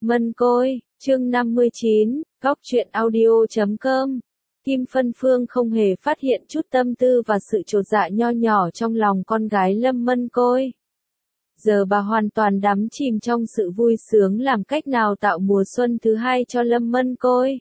Mân Côi, chương 59, góc truyện audio.com. Kim Phân Phương không hề phát hiện chút tâm tư và sự chột dạ nho nhỏ trong lòng con gái Lâm Mân Côi. Giờ bà hoàn toàn đắm chìm trong sự vui sướng làm cách nào tạo mùa xuân thứ hai cho Lâm Mân Côi.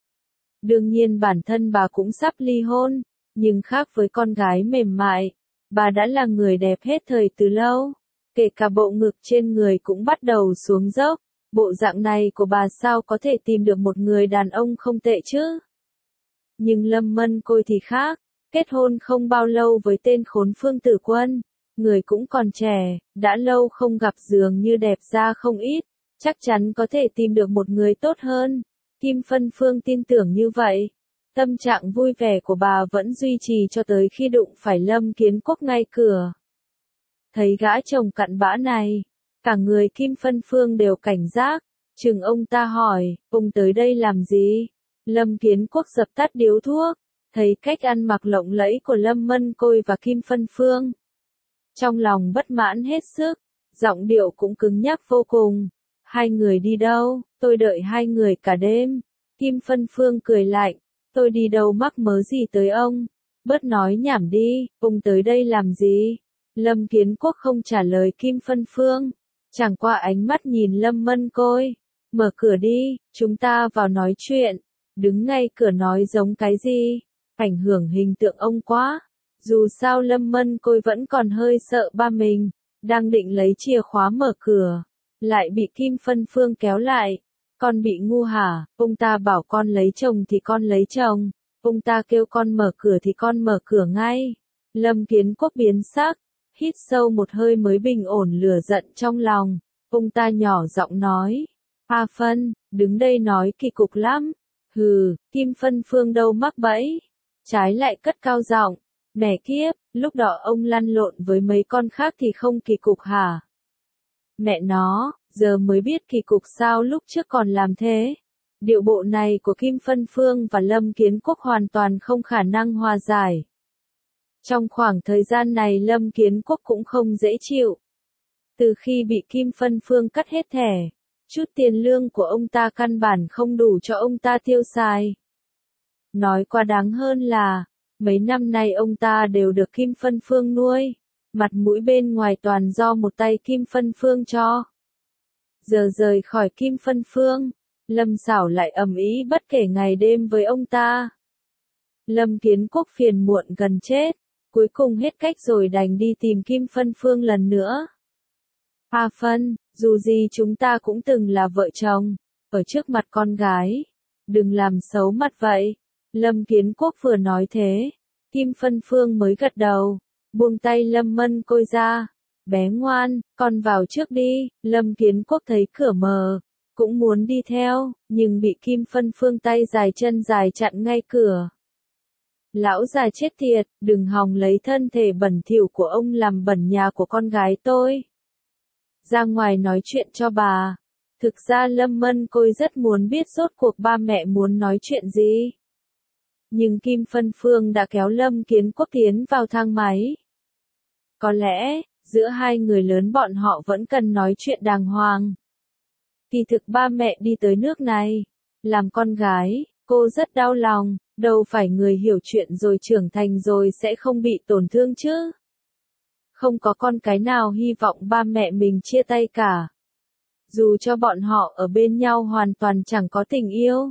Đương nhiên bản thân bà cũng sắp ly hôn, nhưng khác với con gái mềm mại, bà đã là người đẹp hết thời từ lâu. Kể cả bộ ngực trên người cũng bắt đầu xuống dốc. Bộ dạng này của bà sao có thể tìm được một người đàn ông không tệ chứ? Nhưng Lâm Mân Côi thì khác, kết hôn không bao lâu với tên khốn Phương Tử Quân, người cũng còn trẻ, đã lâu không gặp dường như đẹp ra không ít, chắc chắn có thể tìm được một người tốt hơn. Kim Phân Phương tin tưởng như vậy. Tâm trạng vui vẻ của bà vẫn duy trì cho tới khi đụng phải Lâm Kiến Quốc ngay cửa. Thấy gã chồng cặn bã này, cả người Kim Phân Phương đều cảnh giác, chừng ông ta hỏi, ông tới đây làm gì? Lâm Kiến Quốc dập tắt điếu thuốc, thấy cách ăn mặc lộng lẫy của Lâm Mân Côi và Kim Phân Phương. Trong lòng bất mãn hết sức, giọng điệu cũng cứng nhắc vô cùng. Hai người đi đâu? Tôi đợi hai người cả đêm. Kim Phân Phương cười lạnh, tôi đi đâu mắc mớ gì tới ông? Bớt nói nhảm đi, ông tới đây làm gì? Lâm Kiến Quốc không trả lời Kim Phân Phương, chẳng qua ánh mắt nhìn Lâm Mân Côi. Mở cửa đi, chúng ta vào nói chuyện. Đứng ngay cửa nói giống cái gì? Ảnh hưởng hình tượng ông quá. Dù sao Lâm Mân Côi vẫn còn hơi sợ ba mình, đang định lấy chìa khóa mở cửa, lại bị Kim Phân Phương kéo lại. Con bị ngu hả? Ông ta bảo con lấy chồng thì con lấy chồng, ông ta kêu con mở cửa thì con mở cửa ngay. Lâm Kiến Quốc biến sắc, hít sâu một hơi mới bình ổn lửa giận trong lòng. Ông ta nhỏ giọng nói, A Phân, đứng đây nói kỳ cục lắm. Hừ, Kim Phân Phương đâu mắc bẫy, trái lại cất cao giọng, mẹ kiếp, lúc đó ông lăn lộn với mấy con khác thì không kỳ cục hả? Mẹ nó, giờ mới biết kỳ cục sao lúc trước còn làm thế. Điệu bộ này của Kim Phân Phương và Lâm Kiến Quốc hoàn toàn không khả năng hòa giải. Trong khoảng thời gian này Lâm Kiến Quốc cũng không dễ chịu. Từ khi bị Kim Phân Phương cắt hết thẻ, chút tiền lương của ông ta căn bản không đủ cho ông ta tiêu xài. Nói quá đáng hơn là, mấy năm nay ông ta đều được Kim Phân Phương nuôi, mặt mũi bên ngoài toàn do một tay Kim Phân Phương cho. Giờ rời khỏi Kim Phân Phương, Lâm Sảo lại ầm ĩ bất kể ngày đêm với ông ta. Lâm Kiến Quốc phiền muộn gần chết, cuối cùng hết cách rồi đành đi tìm Kim Phân Phương lần nữa. A Phân, dù gì chúng ta cũng từng là vợ chồng, ở trước mặt con gái, đừng làm xấu mặt vậy. Lâm Kiến Quốc vừa nói thế, Kim Phân Phương mới gật đầu, buông tay Lâm Mân Côi ra. Bé ngoan, con vào trước đi. Lâm Kiến Quốc thấy cửa mờ, cũng muốn đi theo, nhưng bị Kim Phân Phương tay dài chân dài chặn ngay cửa. Lão già chết tiệt, đừng hòng lấy thân thể bẩn thỉu của ông làm bẩn nhà của con gái tôi. Ra ngoài nói chuyện cho bà. Thực ra Lâm Mân Côi rất muốn biết rốt cuộc ba mẹ muốn nói chuyện gì. Nhưng Kim Phân Phương đã kéo Lâm Kiến Quốc tiến vào thang máy. Có lẽ, giữa hai người lớn bọn họ vẫn cần nói chuyện đàng hoàng. Kỳ thực ba mẹ đi tới nước này, làm con gái, cô rất đau lòng, đâu phải người hiểu chuyện rồi trưởng thành rồi sẽ không bị tổn thương chứ. Không có con cái nào hy vọng ba mẹ mình chia tay cả. Dù cho bọn họ ở bên nhau hoàn toàn chẳng có tình yêu.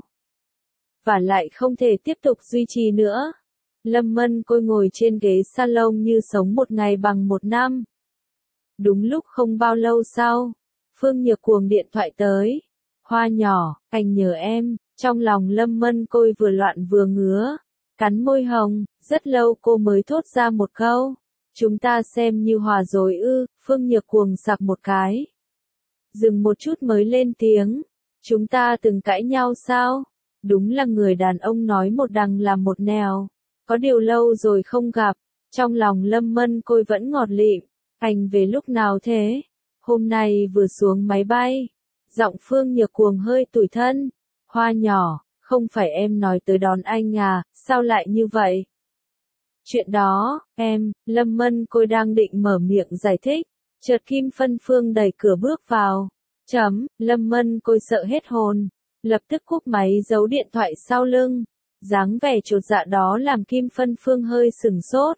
Và lại không thể tiếp tục duy trì nữa. Lâm Mân Côi ngồi trên ghế salon như sống một ngày bằng một năm. Đúng lúc không bao lâu sau, Phương Nhược Cuồng điện thoại tới. Hoa nhỏ, anh nhờ em. Trong lòng Lâm Mân Côi vừa loạn vừa ngứa, cắn môi hồng, rất lâu cô mới thốt ra một câu. Chúng ta xem như hòa rồi ư? Phương Nhược Cuồng sặc một cái. Dừng một chút mới lên tiếng. Chúng ta từng cãi nhau sao? Đúng là người đàn ông nói một đằng làm một nẻo. Có điều lâu rồi không gặp, trong lòng Lâm Mân Côi vẫn ngọt lịm. Anh về lúc nào thế? Hôm nay vừa xuống máy bay. Giọng Phương Nhược Cuồng hơi tủi thân. Hoa nhỏ, không phải em nói tới đón anh à, sao lại như vậy? Chuyện đó, Lâm Mân Côi đang định mở miệng giải thích, chợt Kim Phân Phương đẩy cửa bước vào. Lâm Mân Côi sợ hết hồn, lập tức cúp máy giấu điện thoại sau lưng. Dáng vẻ chột dạ đó làm Kim Phân Phương hơi sửng sốt.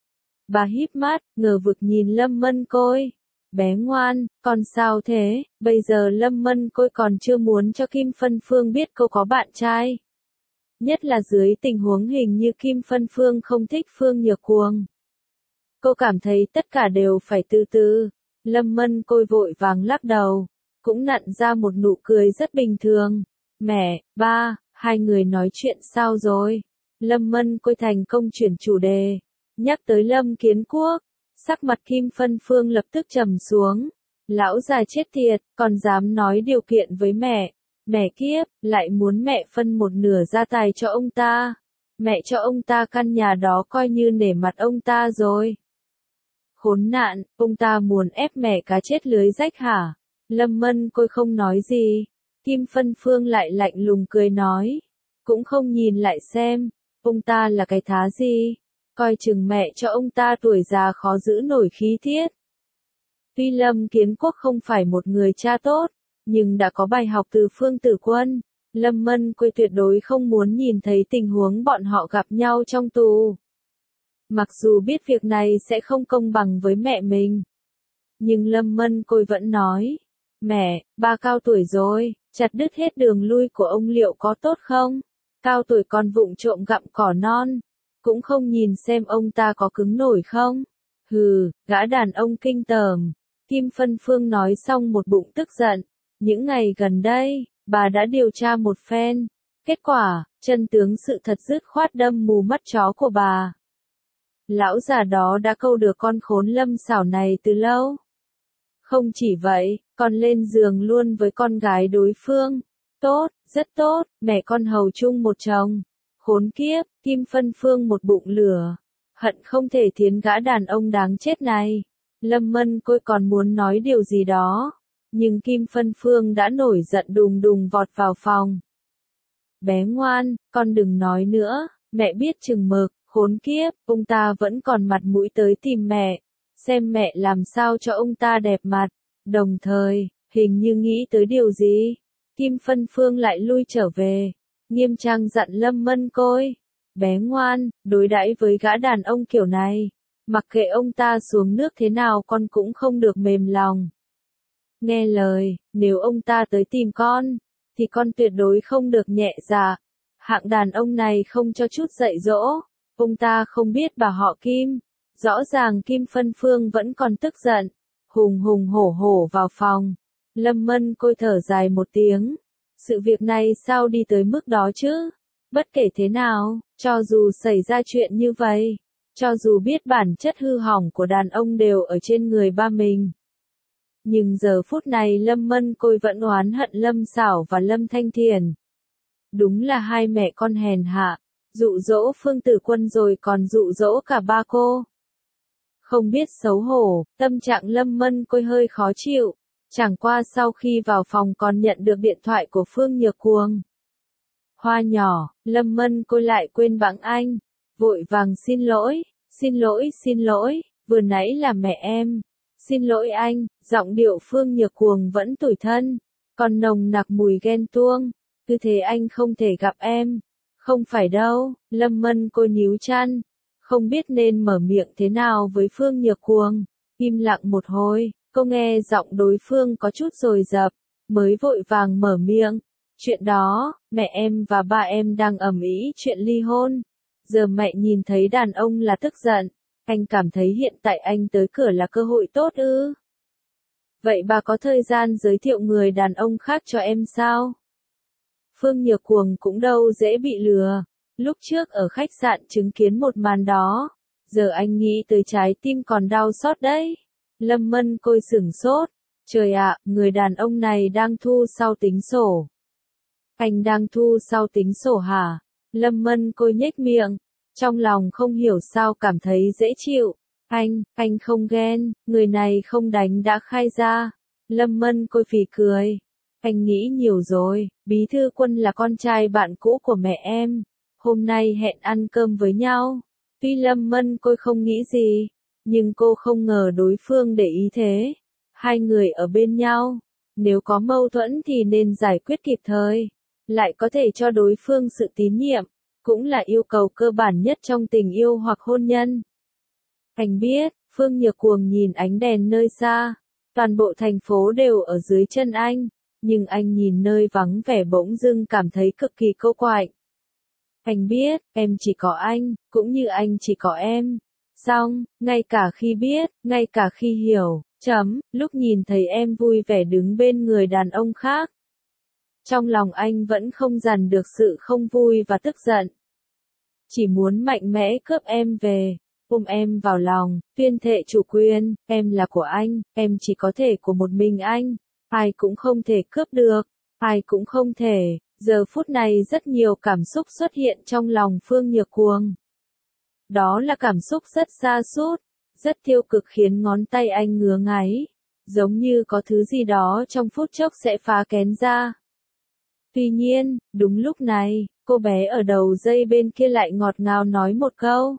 Bà híp mắt, ngờ vực nhìn Lâm Mân Côi. Bé ngoan, con sao thế? Bây giờ Lâm Mân Côi còn chưa muốn cho Kim Phân Phương biết cô có bạn trai. Nhất là dưới tình huống hình như Kim Phân Phương không thích Phương Nhược Cuồng. Cô cảm thấy tất cả đều phải từ từ. Lâm Mân Côi vội vàng lắc đầu, cũng nặn ra một nụ cười rất bình thường. Mẹ, ba, hai người nói chuyện sao rồi? Lâm Mân Côi thành công chuyển chủ đề, nhắc tới Lâm Kiến Quốc. Sắc mặt Kim Phân Phương lập tức trầm xuống. Lão già chết tiệt, còn dám nói điều kiện với mẹ. Mẹ kiếp, lại muốn mẹ phân một nửa gia tài cho ông ta. Mẹ cho ông ta căn nhà đó coi như nể mặt ông ta rồi. Khốn nạn, ông ta muốn ép mẹ cá chết lưới rách hả? Lâm Mân Côi không nói gì. Kim Phân Phương lại lạnh lùng cười nói. Cũng không nhìn lại xem, ông ta là cái thá gì? Coi chừng mẹ cho ông ta tuổi già khó giữ nổi khí tiết. Tuy Lâm Kiến Quốc không phải một người cha tốt, nhưng đã có bài học từ Phương Tử Quân. Lâm Mân Côi tuyệt đối không muốn nhìn thấy tình huống bọn họ gặp nhau trong tù. Mặc dù biết việc này sẽ không công bằng với mẹ mình, nhưng Lâm Mân Côi vẫn nói. Mẹ, ba cao tuổi rồi, chặt đứt hết đường lui của ông liệu có tốt không? Cao tuổi còn vụng trộm gặm cỏ non. Cũng không nhìn xem ông ta có cứng nổi không? Hừ, gã đàn ông kinh tởm. Kim Phân Phương nói xong một bụng tức giận. Những ngày gần đây, bà đã điều tra một phen. Kết quả, chân tướng sự thật dứt khoát đâm mù mắt chó của bà. Lão già đó đã câu được con khốn Lâm xảo này từ lâu. Không chỉ vậy, còn lên giường luôn với con gái đối phương. Tốt, rất tốt, mẹ con hầu chung một chồng. Khốn kiếp, Kim Phân Phương một bụng lửa. Hận không thể thiến gã đàn ông đáng chết này. Lâm Mân Côi còn muốn nói điều gì đó. Nhưng Kim Phân Phương đã nổi giận đùng đùng vọt vào phòng. Bé ngoan, con đừng nói nữa, mẹ biết chừng mực, khốn kiếp, ông ta vẫn còn mặt mũi tới tìm mẹ. Xem mẹ làm sao cho ông ta đẹp mặt. Đồng thời, hình như nghĩ tới điều gì. Kim Phân Phương lại lui trở về. Nghiêm trang dặn Lâm Mân Côi. Bé ngoan, đối đãi với gã đàn ông kiểu này. Mặc kệ ông ta xuống nước thế nào con cũng không được mềm lòng. Nghe lời, nếu ông ta tới tìm con, thì con tuyệt đối không được nhẹ dạ. Hạng đàn ông này không cho chút dạy dỗ. Ông ta không biết bà họ Kim. Rõ ràng Kim Phân Phương vẫn còn tức giận. Hùng hùng hổ hổ vào phòng. Lâm Mân Côi thở dài một tiếng. Sự việc này sao đi tới mức đó chứ? Bất kể thế nào, cho dù xảy ra chuyện như vậy, cho dù biết bản chất hư hỏng của đàn ông đều ở trên người ba mình. Nhưng giờ phút này Lâm Mân Côi vẫn oán hận Lâm Xảo và Lâm Thanh Thiền. Đúng là hai mẹ con hèn hạ, dụ dỗ Phương Tử Quân rồi còn dụ dỗ cả ba cô. Không biết xấu hổ, tâm trạng Lâm Mân Côi hơi khó chịu. Chẳng qua sau khi vào phòng còn nhận được điện thoại của Phương Nhược Cuồng. Hoa nhỏ, Lâm Mân Côi lại quên bẵng anh. Vội vàng xin lỗi, vừa nãy là mẹ em. Xin lỗi anh, giọng điệu Phương Nhược Cuồng vẫn tủi thân. Còn nồng nặc mùi ghen tuông. Cứ thế anh không thể gặp em. Không phải đâu, Lâm Mân Côi nhíu chăn. Không biết nên mở miệng thế nào với Phương Nhược Cuồng. Im lặng một hồi. Cô nghe giọng đối phương có chút dồn dập, mới vội vàng mở miệng. Chuyện đó, mẹ em và ba em đang ầm ĩ chuyện ly hôn. Giờ mẹ nhìn thấy đàn ông là tức giận. Anh cảm thấy hiện tại anh tới cửa là cơ hội tốt ư? Vậy bà có thời gian giới thiệu người đàn ông khác cho em sao? Phương Nhược Cuồng cũng đâu dễ bị lừa. Lúc trước ở khách sạn chứng kiến một màn đó. Giờ anh nghĩ tới trái tim còn đau xót đấy. Lâm Mân Côi sửng sốt. Trời ạ, người đàn ông này đang thu sau tính sổ. Anh đang thu sau tính sổ hả? Lâm Mân Côi nhếch miệng. Trong lòng không hiểu sao cảm thấy dễ chịu. Anh không ghen, người này không đánh đã khai ra. Lâm Mân Côi phì cười. Anh nghĩ nhiều rồi, Bí thư Quân là con trai bạn cũ của mẹ em. Hôm nay hẹn ăn cơm với nhau. Tuy Lâm Mân Côi không nghĩ gì, nhưng cô không ngờ đối phương để ý thế. Hai người ở bên nhau, Nếu có mâu thuẫn thì nên giải quyết kịp thời, lại có thể cho đối phương sự tín nhiệm, cũng là yêu cầu cơ bản nhất trong tình yêu hoặc hôn nhân. Anh biết, Phương Nhược Cuồng nhìn ánh đèn nơi xa, toàn bộ thành phố đều ở dưới chân anh, nhưng anh nhìn nơi vắng vẻ bỗng dưng cảm thấy cực kỳ cô quạnh. Anh biết, em chỉ có anh, cũng như anh chỉ có em. Xong, ngay cả khi biết, ngay cả khi hiểu, lúc nhìn thấy em vui vẻ đứng bên người đàn ông khác. Trong lòng anh vẫn không dằn được sự không vui và tức giận. Chỉ muốn mạnh mẽ cướp em về, ôm em vào lòng, tuyên thệ chủ quyền, em là của anh, em chỉ có thể của một mình anh, ai cũng không thể cướp được, ai cũng không thể. Giờ phút này rất nhiều cảm xúc xuất hiện trong lòng Phương Nhược Cuồng. Đó là cảm xúc rất sa sút, rất tiêu cực khiến ngón tay anh ngứa ngáy, giống như có thứ gì đó trong phút chốc sẽ phá kén ra. Tuy nhiên, đúng lúc này, cô bé ở đầu dây bên kia lại ngọt ngào nói một câu.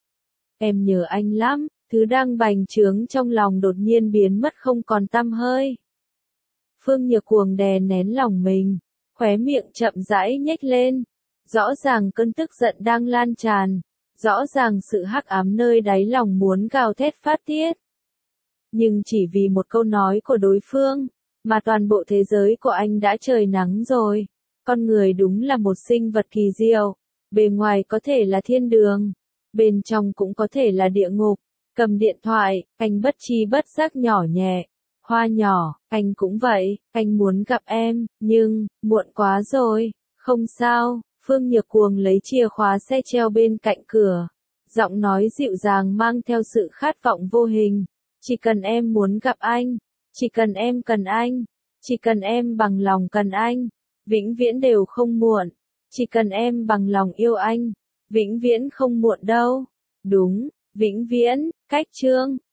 Em nhớ anh lắm, thứ đang bành trướng trong lòng đột nhiên biến mất không còn tăm hơi. Phương Nhược Cuồng đè nén lòng mình, khóe miệng chậm rãi nhếch lên. Rõ ràng cơn tức giận đang lan tràn, rõ ràng sự hắc ám nơi đáy lòng muốn gào thét phát tiết. Nhưng chỉ vì một câu nói của đối phương, mà toàn bộ thế giới của anh đã trời nắng rồi. Con người đúng là một sinh vật kỳ diệu, bề ngoài có thể là thiên đường, bên trong cũng có thể là địa ngục. Cầm điện thoại, anh bất tri bất giác nhỏ nhẹ. Hoa nhỏ, anh cũng vậy, anh muốn gặp em, nhưng, muộn quá rồi. Không sao, Phương Nhược Cuồng lấy chìa khóa xe treo bên cạnh cửa. Giọng nói dịu dàng mang theo sự khát vọng vô hình. Chỉ cần em muốn gặp anh, chỉ cần em cần anh, chỉ cần em bằng lòng cần anh, vĩnh viễn đều không muộn. Chỉ cần em bằng lòng yêu anh, vĩnh viễn không muộn đâu. Đúng, vĩnh viễn, cách chương.